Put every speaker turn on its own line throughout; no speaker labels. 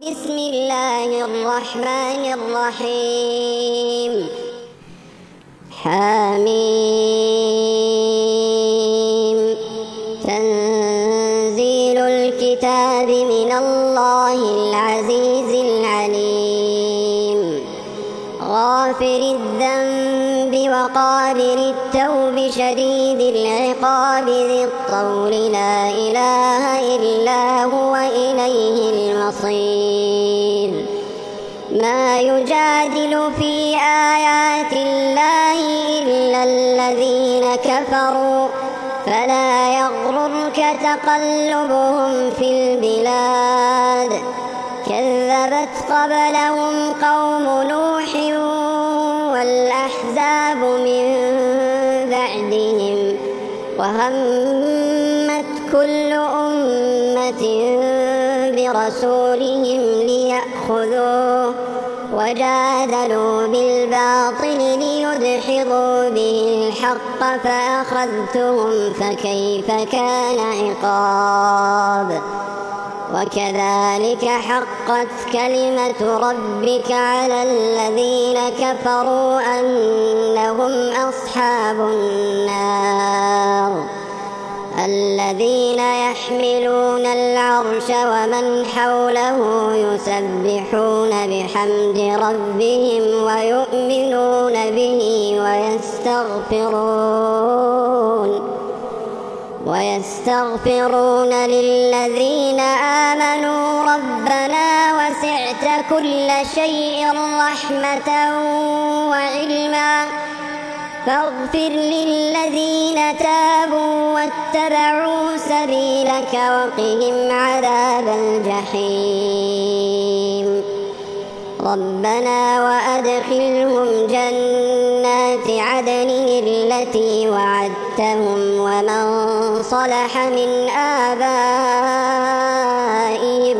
بسم الله الرحمن الرحيم. حميم. تنزيل الكتاب من الله العزيز العليم. غافر الذنب وقابل التوب شديد العقاب ذي الطول لا إله إلا هو إليه المصير. ما يجادل في آيات الله إلا الذين كفروا فلا يغررك تقلبهم في البلاد. كذبت قبلهم قوم نوح والأحزاب من بعدهم وهمت كل أمة برسولهم ليأخذوه وجادلوا بالباطل ليدحضوا به الحق فأخذتهم فكيف كان عقاب. وكذلك حقت كلمة ربك على الذين كفروا أنهم أصحاب النار. الذين يحملون العرش ومن حوله يسبحون بحمد ربهم ويؤمنون به ويستغفرون للذين آمنوا ربنا وسعت كل شيء رحمة وعلما فاغفر للذين تابوا واتبعوا سبيلك وقهم عذاب الجحيم. ربنا وأدخلهم جنات عدن التي وعدتهم ومن صلح من آبائهم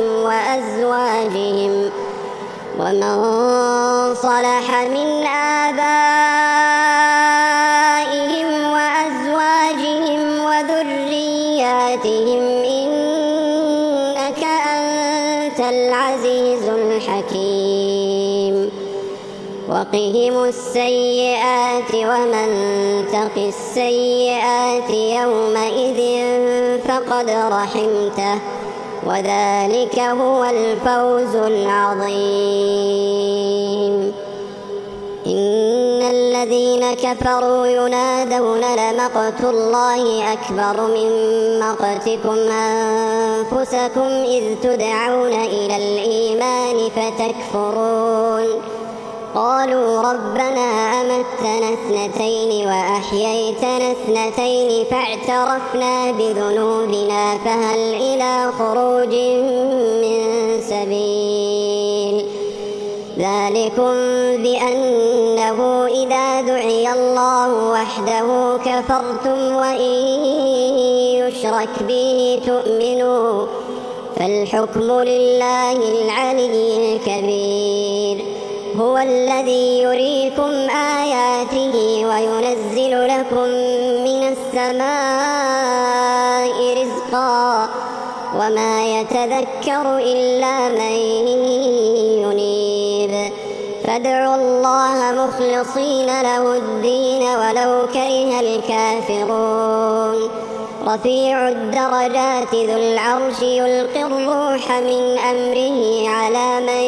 وأزواجهم وذرياتهم إنك أنت العزيز الحكيم. وقهم السيئات ومن تق السيئات يومئذ فقد رحمته وذلك هو الفوز العظيم. إن الذين كفروا ينادون لمقت الله أكبر من مقتكم أنفسكم إذ تدعون إلى الإيمان فتكفرون. قالوا ربنا أمتنا اثنتين وأحييتنا اثنتين فاعترفنا بذنوبنا فهل إلى خروج من سبيل. ذلكم بأنه إذا دعي الله وحده كفرتم وإن يشرك به تؤمنوا فالحكم لله العلي الكبير. هو الذي يريكم آياته وينزل لكم من السماء رزقا وما يتذكر إلا من ينيب. فادعوا الله مخلصين له الدين ولو كره الكافرون. رفيع الدرجات ذو العرش يلقي الروح من أمره على من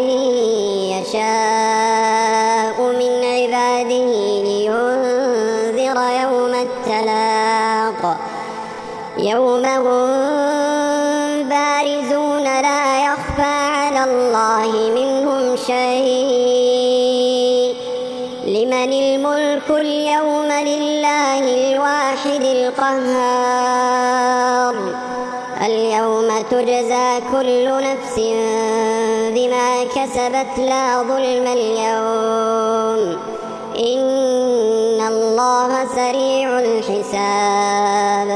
يشاء من عباده لينذر يوم التلاق يوم هم بارزون لا يخفى على الله منهم شيء. لمن الملك اليوم لله الواحد القهار. اليوم تجزى كل نفس بما كسبت لا ظلم اليوم إن الله سريع الحساب.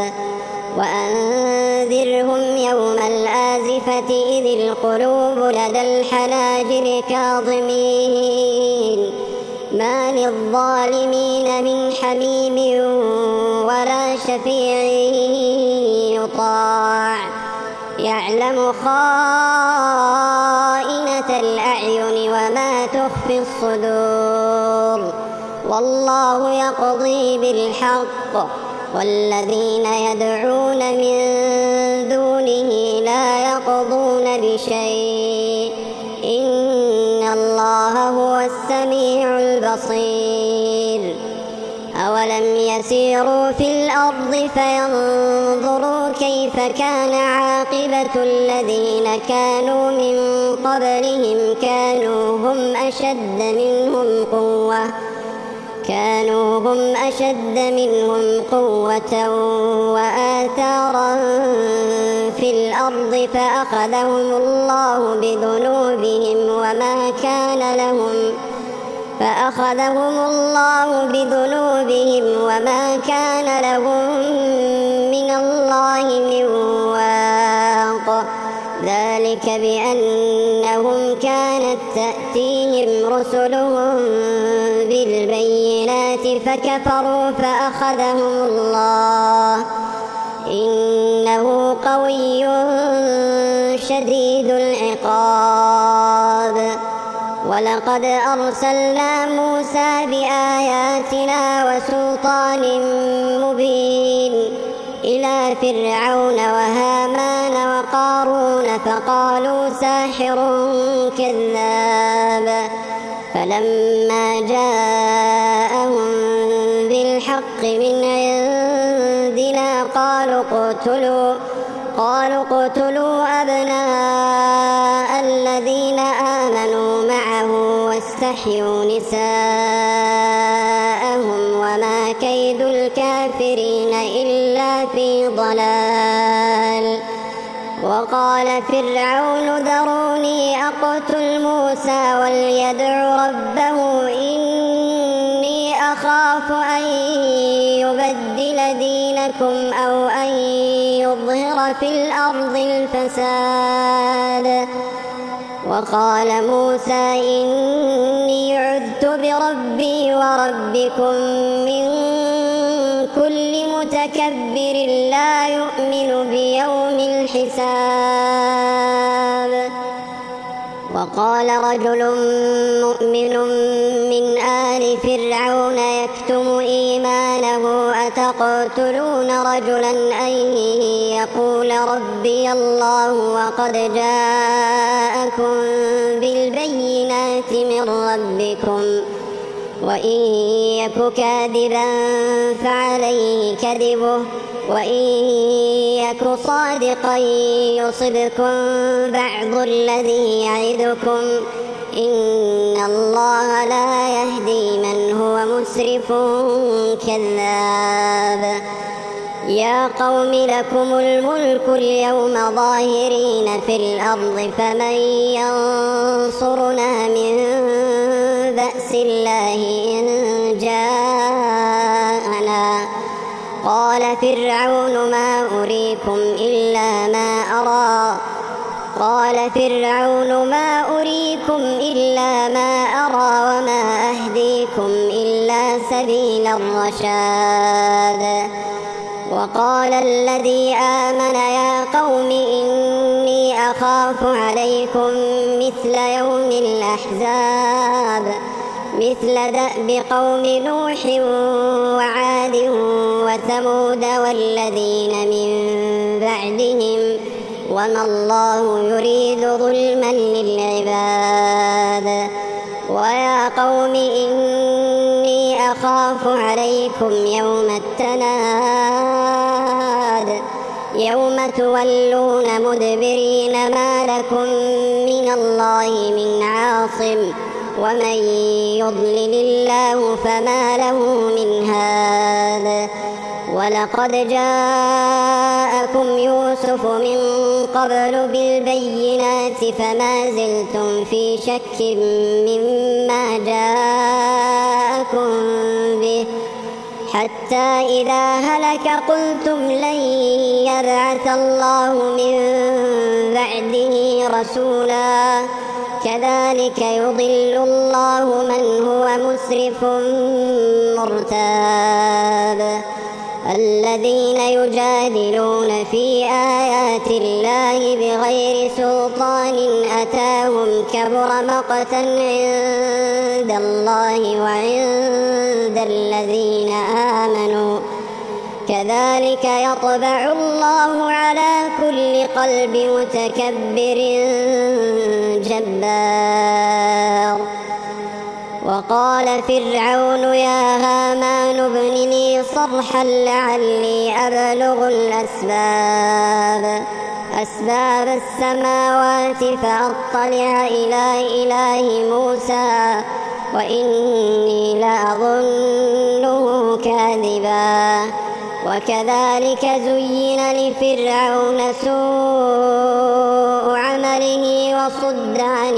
وأنذرهم يوم الآزفة إذ القلوب لدى الحناجر كاظمين ما للظالمين من حميم ولا شفيع يطاع يعلم خائنة الأعين وما تخفي الصدور والله يقضي بالحق والذين يدعون من دونه لا يقضون بشيء إن الله هو السميع البصير أولم يسيروا في الأرض فينظروا كيف كان عاقبة الذين كانوا من قبلهم كانوا هم أشد منهم قوة وآثارا في الأرض فأخذهم الله بذنوبهم وما كان لهم من الله من واق ذلك بأنهم كانت تأتيهم رسلهم بالبينات فكفروا فأخذهم الله إنه قوي شديد العقاب ولقد أرسلنا موسى بآياتنا وسلطان مبين إلى فرعون وهامان وقارون فقالوا ساحر كذاب فلما جاءهم بالحق من عندنا قالوا اقتلوا أبناء الذين آمنوا معه واستحيوا نساءهم وما كيد الكافرين إلا في ضلال وقال فرعون ذروني أقتل موسى وليدع ربه إني أخاف أن يبدل دينكم أو أن يظهر في الأرض الفساد وقال موسى إني عذت بربي وربكم من كل متكبر لا يؤمن بيوم الحساب وقال رجل مؤمن من آل فرعون يكتم إيمانه أتقتلون رجلا أن يقول ربي الله وقد جاءكم بالبينات من ربكم وإن يك كاذبا فعليه كذبه وإن يك صادقا يصبكم بعض الذي يعدكم إن الله لا يهدي من هو مسرف كذاب يا قوم لكم الملك اليوم ظاهرين في الأرض فمن ينصرنا من بأس الله إن جاءنا قال فرعون ما أريكم إلا ما أرى وما أهديكم إلا سبيل الرشاد وقال الذي آمن يا قوم إني أخاف عليكم مثل يوم الأحزاب مثل دأب قوم نوح وعاد وثمود والذين من بعدهم وما الله يريد ظلما للعباد ويا قوم إني أخاف عليكم يوم التناد يوم تولون مدبرين ما لكم من الله من عاصم ومن يضلل الله فما له من هاد ولقد جاءكم يوسف من قبل بالبينات فما زلتم في شك مما جاءكم به حتى إذا هلك قلتم لن يبعث الله من بعده رسولا كذلك يضل الله من هو مسرف مرتاب الذين يجادلون في آيات الله بغير سلطان أتاهم كبر مقتا عند الله وعند الذين آمنوا كذلك يطبع الله على كل قلب متكبر جبار. وقال فرعون يا هامان ابن لي صرحا لعلي أبلغ أسباب السماوات فأطلع إلى إله موسى وإني لأظنه كاذبا. وكذلك زين لفرعون سوء عمله وصد عن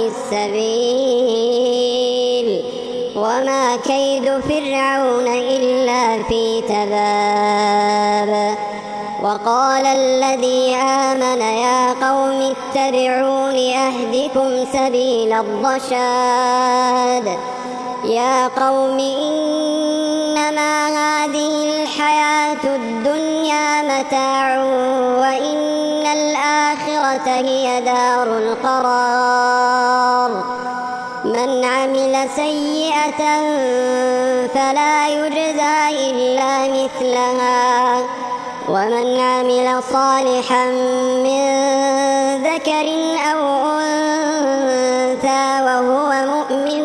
السبيل وما كيد فرعون إلا في تباب. وقال الذي آمن يا قوم اتبعون أهدكم سبيل الرشاد. يا قوم إنما هذه الحياة الدنيا متاع وإن الآخرة هي دار القرار. من عمل سيئة فلا يجزى إلا مثلها ومن عمل صالحا من ذكر أو أنثى وهو مؤمن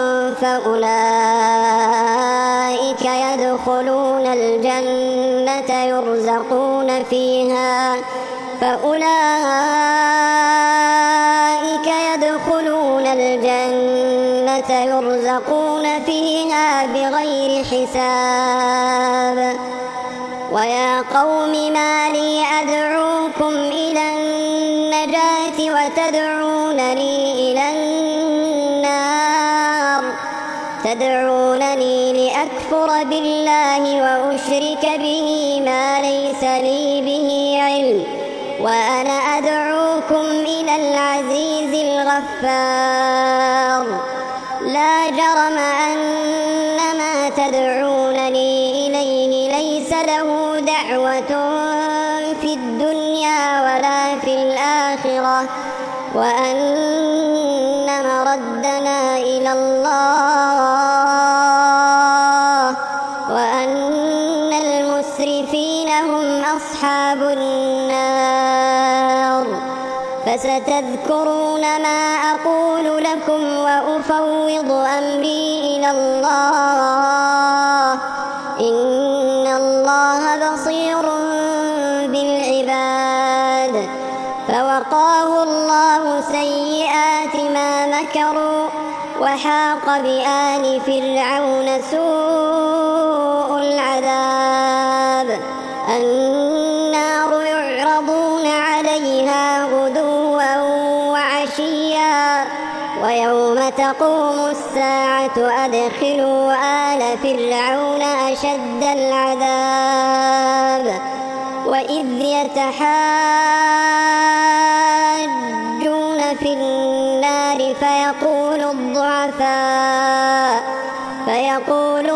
فأولئك يدخلون الجنة يرزقون فيها بغير حساب. ويا قوم ما لي أدعوكم إلى النجاة وتدعونني إلى النار تدعونني لأكفر بالله وأشرك به ما ليس لي به علم وأنا أدعوكم إلى العزيز الغفار. لا جرم أن ما تدعونني إليه ليس له دعوة في الدنيا ولا في الآخرة وأن مردنا إلى الله وأن المسرفين هم أصحاب النار. فستذكرون ما أقول لكم وأفوض أمري إلى الله إن الله بصير بالعباد. فوقاه الله سيئات ما مكروا وحاق بآل فرعون سوء العذاب. النار يعرضون عليها غدوا وعشيا ويوم تقوم الساعة أدخلوا آل فرعون أشد العذاب. وإذ يتحاجون في النار فيقول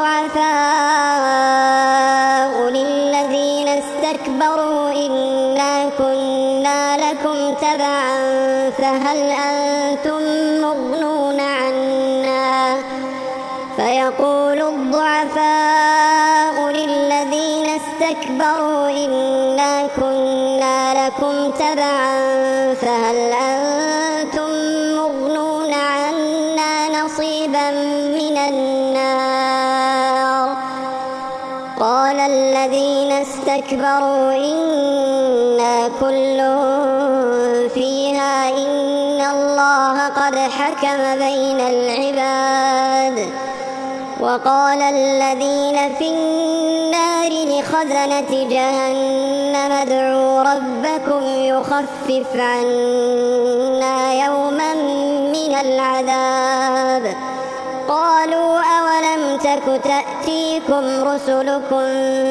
الضعفاء للذين استكبروا إنا كنا لكم تبعا فهل أنتم مغنون عنا فيقول الضعفاء للذين استكبروا إنا كنا لكم تبعا فهل أنتم مغنون عنا نصيبا من النار. قال الذين استكبروا إنا كل فيها إن الله قد حكم بين العباد. وقال الذين في النار لخزنة جهنم ادعوا ربكم يخفف عنا يوما من العذاب. قالوا أولم تك تأتيكم رسلكم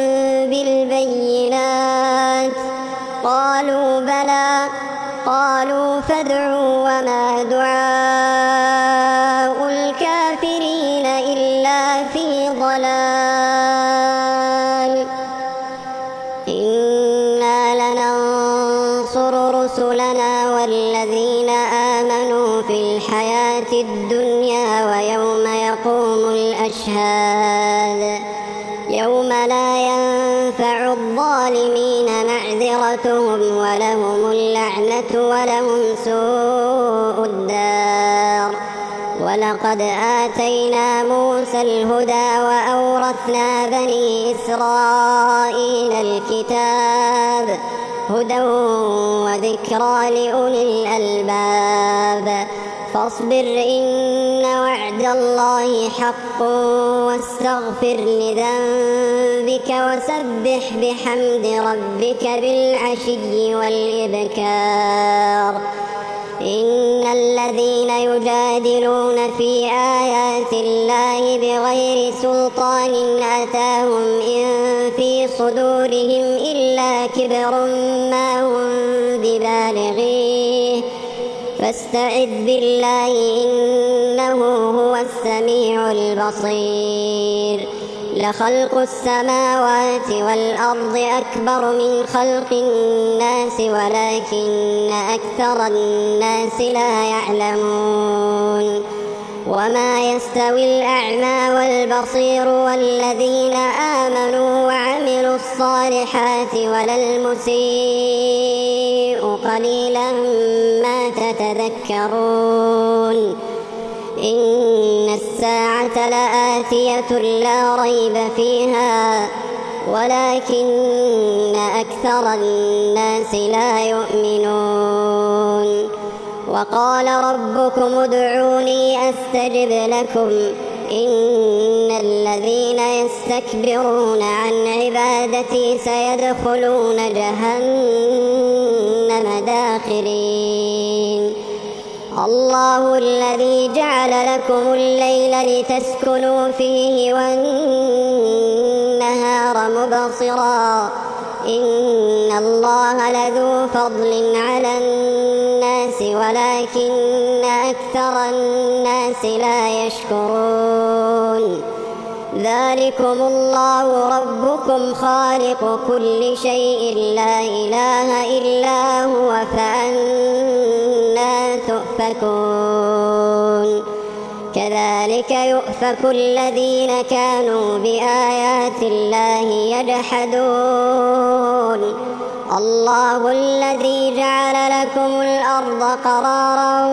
بالبينات قالوا بلى قالوا فادعوا وما دعاء الكافرين إلا في ضلال. في الحياة الدنيا ويوم يقوم الأشهاد يوم لا ينفع الظالمين معذرتهم ولهم اللعنة ولهم سوء الدار. ولقد آتينا موسى الهدى وأورثنا بني إسرائيل الكتاب هدى وذكرى لأولي الألباب. فاصبر إن وعد الله حق واستغفر لذنبك وسبح بحمد ربك بالعشي والإبكار. إن الذين يجادلون في آيات الله بغير سلطان أتاهم إن في صدورهم إلا كبر ما هم ببالغيه فاستعذ بالله إنه هو السميع البصير. لخلق السماوات والأرض أكبر من خلق الناس ولكن أكثر الناس لا يعلمون. وما يستوي الأعمى والبصير والذين آمنوا وعملوا الصالحات ولا المسيء قليلا ما تتذكرون. إن الساعة لآتية لا ريب فيها ولكن أكثر الناس لا يؤمنون. وقال ربكم ادعوني أستجب لكم إن الذين يستكبرون عن عبادتي سيدخلون جهنم داخرين. الله الذي جعل لكم الليل لتسكنوا فيه والنهار مبصرا إن الله لذو فضل على الناس ولكن أكثر الناس لا يشكرون. ذلكم الله ربكم خالق كل شيء لا إله إلا هو فأنى تؤفكون. كذلك يؤفك الذين كانوا بآيات الله يجحدون. الله الذي جعل لكم الأرض قرارا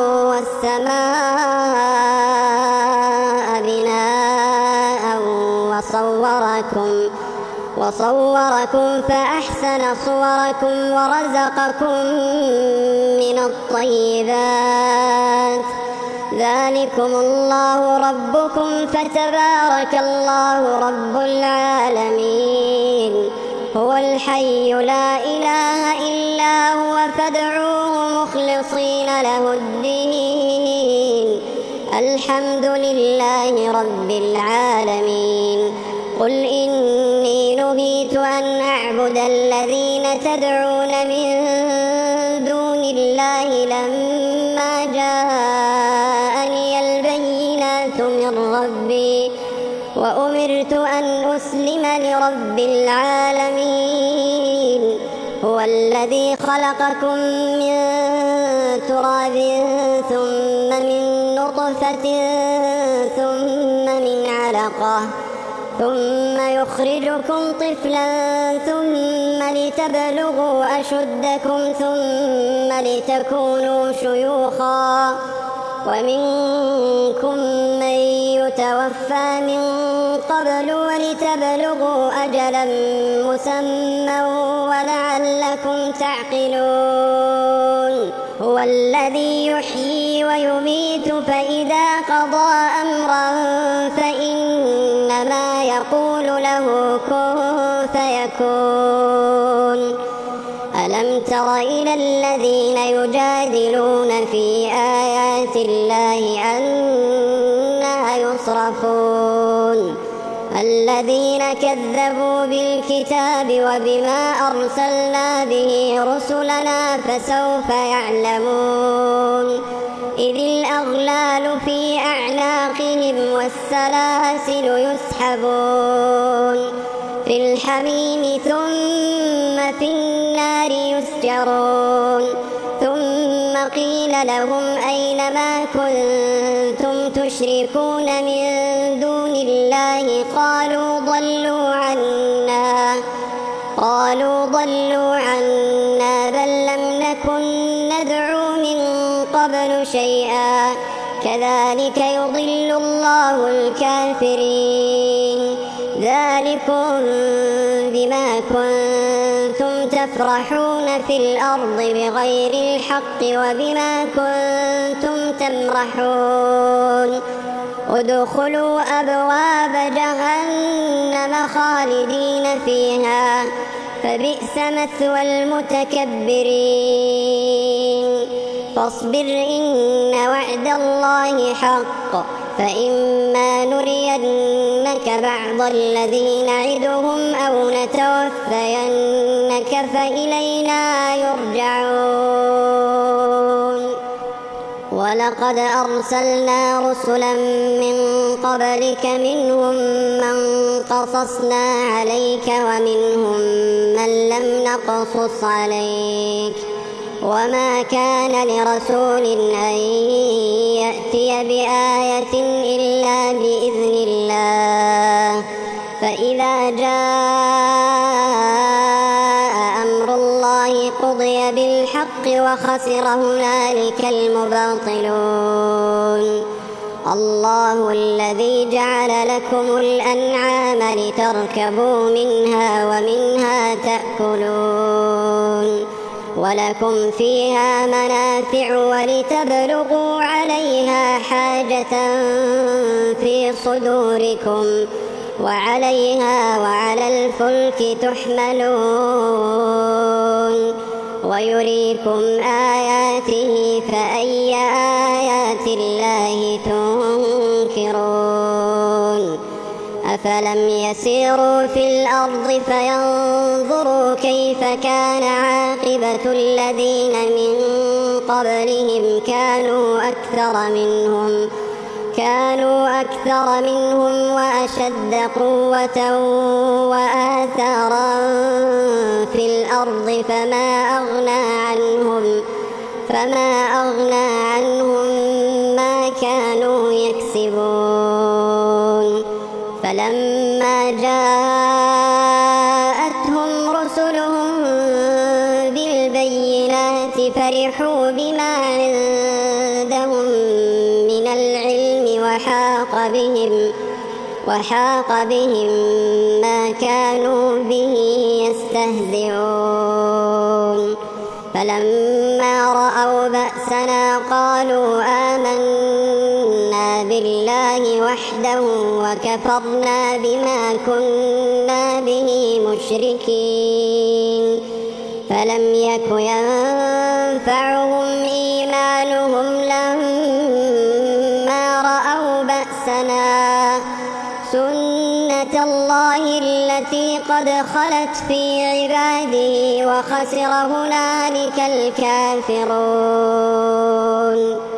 والسماء بناء وصوركم فأحسن صوركم ورزقكم من الطيبات. ذلكم الله ربكم فتبارك الله رب العالمين. هو الحي لا إله إلا هو فادعوه مخلصين له الدين الحمد لله رب العالمين. قل إني نهيت أن أعبد الذين تدعون من دون الله لما جاءني البينات من ربي وأمرت أن أسلم لرب العالمين. هو الذي خلقكم من تراب ثم من نطفة ثم من علقة ثم يخرجكم طفلا ثم لتبلغوا أشدكم ثم لتكونوا شيوخا ومنكم من يتوفى من قبل ولتبلغوا أجلا مسمى ولعلكم تعقلون. هو الذي يحيي ويميت فإذا قضى أمرا فإنما يقول له كن فيكون. ألم تر إلى الذين يجادلون في آيات الله أنى يصرفون. الذين كذبوا بالكتاب وبما أرسلنا به رسلنا فسوف يعلمون. إذ الأغلال في أعناقهم والسلاسل يسحبون في الحميم ثم في النار يسجرون. ثم قيل لهم أينما كنتم تشركون من دون الله قالوا ضلوا عنا بل لم نكن ندعو من قبل شيئا كذلك يضل الله الكافرين ذلكم بما كنتم تفرحون في الأرض بغير الحق وبما كنتم تمرحون ادخلوا أبواب جهنم خالدين فيها فبئس مثوى المتكبرين فاصبر إن وعد الله حق فإما نرينك بعض الذي نعدهم أو نتوفينك فإلينا يرجعون ولقد أرسلنا رسلا من قبلك منهم من قصصنا عليك ومنهم من لم نقصص عليك وما كان لرسول أن يأتي بآية إلا بإذن الله فإذا جاء أمر الله قضي بالحق وخسر هنالك المبطلون الله الذي جعل لكم الأنعام لتركبوا منها ومنها تأكلون ولكم فيها منافع ولتبلغوا عليها حاجة في صدوركم وعليها وعلى الفلك تحملون ويريكم آياته فأي آيات الله تنكرون أفلم يسيروا في الأرض فينظروا كيف كان عاقبة الذين من قبلهم كانوا أكثر منهم وأشد قوة وآثارا في الأرض فما أغنى عنهم ما كانوا يكسبون فلما جاءتهم رسلهم بالبينات فرحوا بما عندهم من العلم وحاق بهم ما كانوا به يستهزئون فلما رأوا بأسنا قالوا آمنا بالله وحده وكفرنا بما كنا به مشركين فلم يك ينفعهم إيمانهم لما رأوا بأسنا سنة الله التي قد خلت في عباده وخسر هنالك الكافرون.